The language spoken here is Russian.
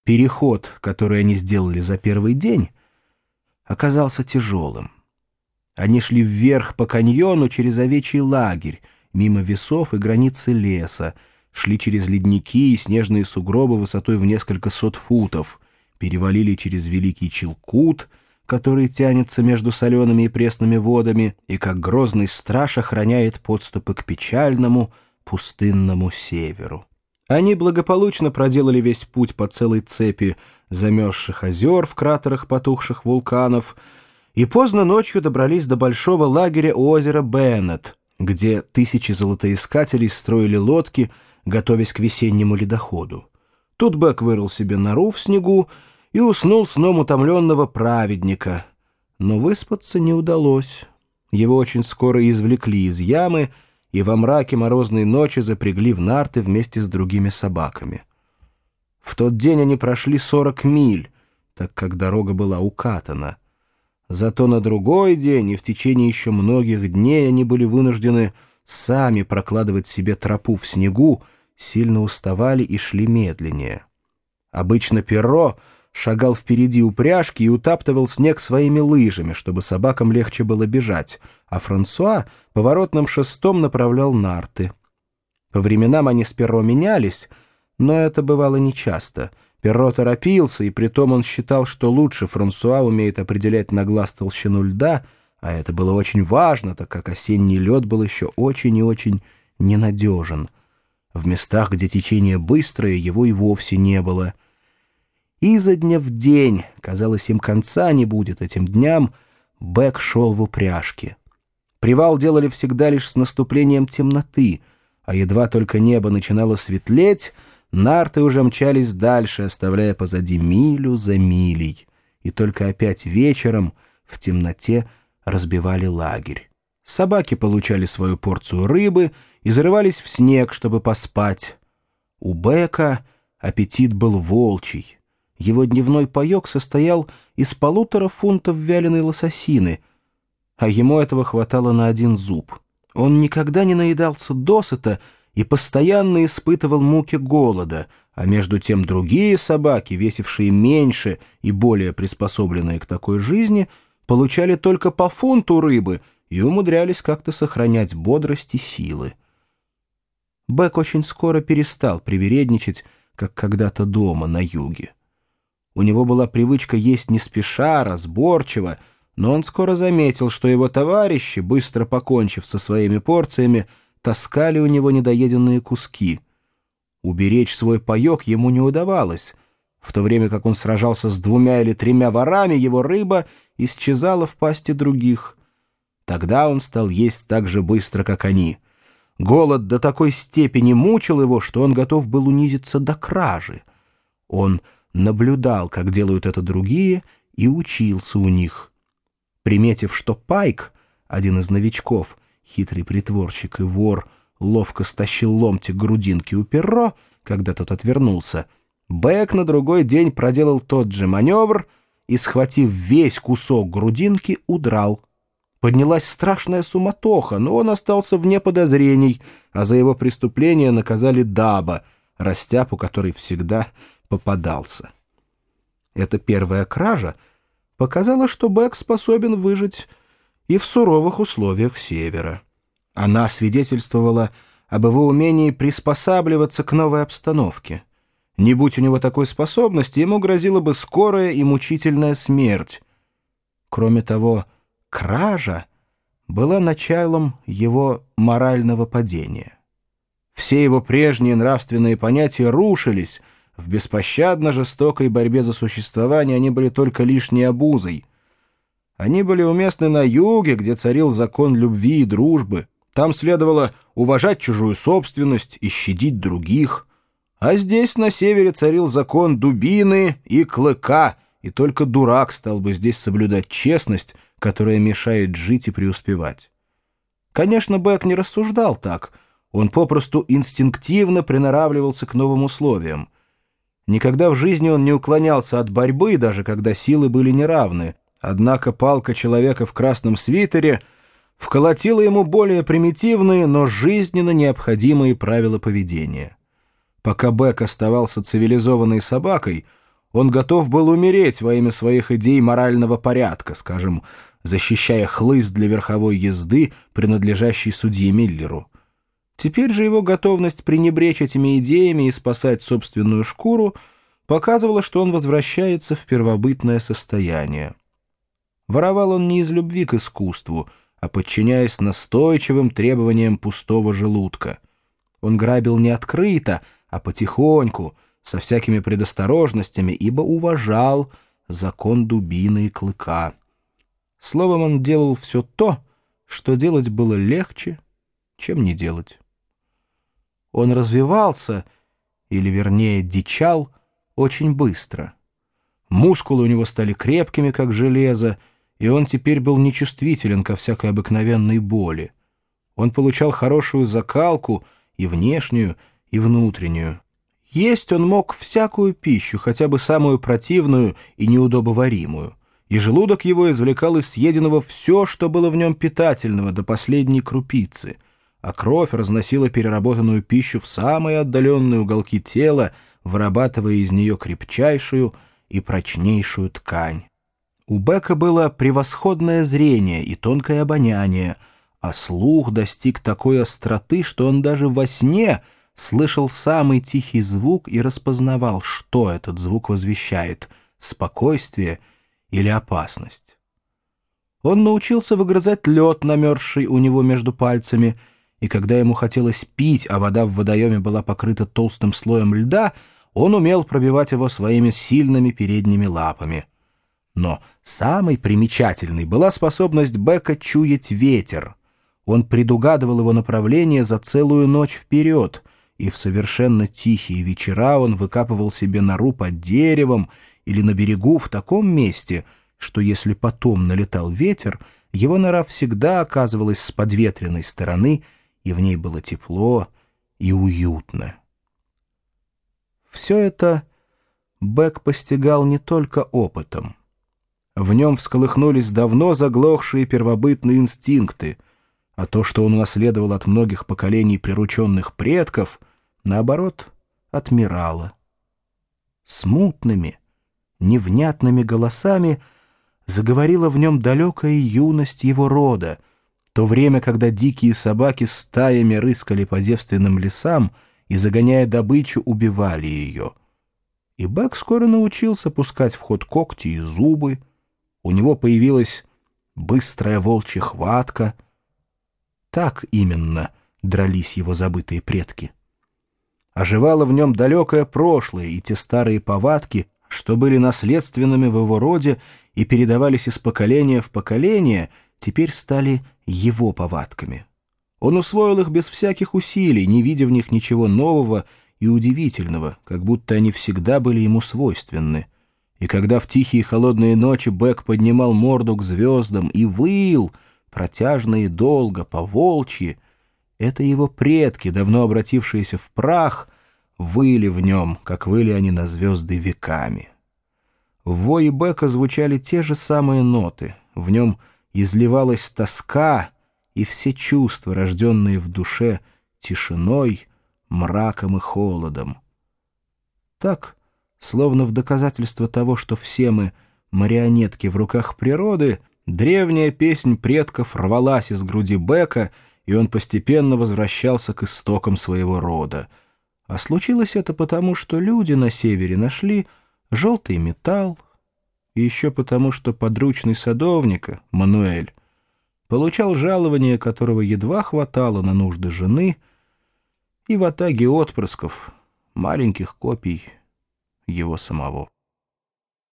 Переход, который они сделали за первый день, оказался тяжелым. Они шли вверх по каньону через овечий лагерь, мимо весов и границы леса, шли через ледники и снежные сугробы высотой в несколько сот футов, перевалили через Великий Чилкут, который тянется между солеными и пресными водами и, как грозный страж, охраняет подступы к печальному, пустынному северу. Они благополучно проделали весь путь по целой цепи замерзших озер в кратерах потухших вулканов и поздно ночью добрались до большого лагеря у озера Беннет, где тысячи золотоискателей строили лодки, готовясь к весеннему ледоходу. Тут Бек вырыл себе нору в снегу и уснул сном утомленного праведника. Но выспаться не удалось. Его очень скоро извлекли из ямы и во мраке морозной ночи запрягли в нарты вместе с другими собаками. В тот день они прошли 40 миль, так как дорога была укатана. Зато на другой день и в течение еще многих дней они были вынуждены сами прокладывать себе тропу в снегу, сильно уставали и шли медленнее. Обычно Перро шагал впереди упряжки и утаптывал снег своими лыжами, чтобы собакам легче было бежать, а Франсуа поворотным шестом направлял нарты. По временам они с Перро менялись, но это бывало нечасто. Перро торопился, и притом он считал, что лучше Франсуа умеет определять на глаз толщину льда, а это было очень важно, так как осенний лед был еще очень и очень ненадежен. В местах, где течение быстрое, его и вовсе не было. Изо дня в день, казалось, им конца не будет этим дням, Бек шел в упряжке. Привал делали всегда лишь с наступлением темноты, а едва только небо начинало светлеть, нарты уже мчались дальше, оставляя позади милю за милей, и только опять вечером в темноте разбивали лагерь. Собаки получали свою порцию рыбы и зарывались в снег, чтобы поспать. У Бека аппетит был волчий. Его дневной паек состоял из 1,5 фунтов вяленой лососины, а ему этого хватало на 1 зуб. Он никогда не наедался досыта и постоянно испытывал муки голода, а между тем другие собаки, весившие меньше и более приспособленные к такой жизни, получали только по фунту рыбы и умудрялись как-то сохранять бодрость и силы. Бек очень скоро перестал привередничать, как когда-то дома на юге. У него была привычка есть не спеша, разборчиво, но он скоро заметил, что его товарищи, быстро покончив со своими порциями, таскали у него недоеденные куски. Уберечь свой паек ему не удавалось. В то время как он сражался с 2 или 3 ворами, его рыба исчезала в пасти других. Тогда он стал есть так же быстро, как они. Голод до такой степени мучил его, что он готов был унизиться до кражи. Он наблюдал, как делают это другие, и учился у них. Приметив, что Пайк, один из новичков, хитрый притворщик и вор, ловко стащил ломтик грудинки у Перро, когда тот отвернулся, Бек на другой день проделал тот же маневр и, схватив весь кусок грудинки, удрал. Поднялась страшная суматоха, но он остался вне подозрений, а за его преступление наказали Даба, растяпу, который всегда попадался. Эта первая кража показала, что Бек способен выжить и в суровых условиях севера. Она свидетельствовала об его умении приспосабливаться к новой обстановке. Не будь у него такой способности, ему грозила бы скорая и мучительная смерть. Кроме того, кража была началом его морального падения. Все его прежние нравственные понятия рушились. В беспощадно жестокой борьбе за существование они были только лишней обузой. Они были уместны на юге, где царил закон любви и дружбы. Там следовало уважать чужую собственность и щадить других. А здесь, на севере, царил закон дубины и клыка, и только дурак стал бы здесь соблюдать честность, которая мешает жить и преуспевать. Конечно, Бек не рассуждал так. Он попросту инстинктивно приноравливался к новым условиям. Никогда в жизни он не уклонялся от борьбы, даже когда силы были неравны. Однако палка человека в красном свитере вколотила ему более примитивные, но жизненно необходимые правила поведения. Пока Бек оставался цивилизованной собакой, Он готов был умереть во имя своих идей морального порядка, скажем, защищая хлыст для верховой езды, принадлежащий судье Миллеру. Теперь же его готовность пренебречь этими идеями и спасать собственную шкуру показывала, что он возвращается в первобытное состояние. Воровал он не из любви к искусству, а подчиняясь настойчивым требованиям пустого желудка. Он грабил не открыто, а потихоньку, со всякими предосторожностями, ибо уважал закон дубины и клыка. Словом, он делал все то, что делать было легче, чем не делать. Он развивался, или, вернее, дичал, очень быстро. Мускулы у него стали крепкими, как железо, и он теперь был нечувствителен ко всякой обыкновенной боли. Он получал хорошую закалку и внешнюю, и внутреннюю. Есть он мог всякую пищу, хотя бы самую противную и неудобоваримую, и желудок его извлекал из съеденного все, что было в нем питательного, до последней крупицы, а кровь разносила переработанную пищу в самые отдаленные уголки тела, вырабатывая из нее крепчайшую и прочнейшую ткань. У Бека было превосходное зрение и тонкое обоняние, а слух достиг такой остроты, что он даже во сне слышал самый тихий звук и распознавал, что этот звук возвещает — спокойствие или опасность. Он научился выгрызать лед, намерзший у него между пальцами, и когда ему хотелось пить, а вода в водоеме была покрыта толстым слоем льда, он умел пробивать его своими сильными передними лапами. Но самой примечательной была способность Бека чуять ветер. Он предугадывал его направление за целую ночь вперед, и в совершенно тихие вечера он выкапывал себе нору под деревом или на берегу в таком месте, что если потом налетал ветер, его нора всегда оказывалась с подветренной стороны, и в ней было тепло и уютно. Все это Бек постигал не только опытом. В нем всколыхнулись давно заглохшие первобытные инстинкты, а то, что он унаследовал от многих поколений прирученных предков, наоборот, отмирало. Смутными, невнятными голосами заговорила в нем далекая юность его рода, то время, когда дикие собаки стаями рыскали по девственным лесам и, загоняя добычу, убивали ее. И Бек скоро научился пускать в ход когти и зубы, у него появилась быстрая волчья хватка. Так именно дрались его забытые предки. Оживало в нем далекое прошлое и те старые повадки, что были наследственными в его роде и передавались из поколения в поколение, теперь стали его повадками. Он усвоил их без всяких усилий, не видя в них ничего нового и удивительного, как будто они всегда были ему свойственны. И когда в тихие холодные ночи Бек поднимал морду к звездам и выл, протяжно и долго, по-волчьи, это его предки, давно обратившиеся в прах, выли в нем, как выли они на звезды веками. В вое Бека звучали те же самые ноты, в нем изливалась тоска и все чувства, рожденные в душе тишиной, мраком и холодом. Так, словно в доказательство того, что все мы марионетки в руках природы, древняя песнь предков рвалась из груди Бека, и он постепенно возвращался к истокам своего рода. А случилось это потому, что люди на севере нашли желтый металл, и еще потому, что подручный садовника, Мануэль, получал жалование, которого едва хватало на нужды жены, и в атаге отпрысков, маленьких копий его самого.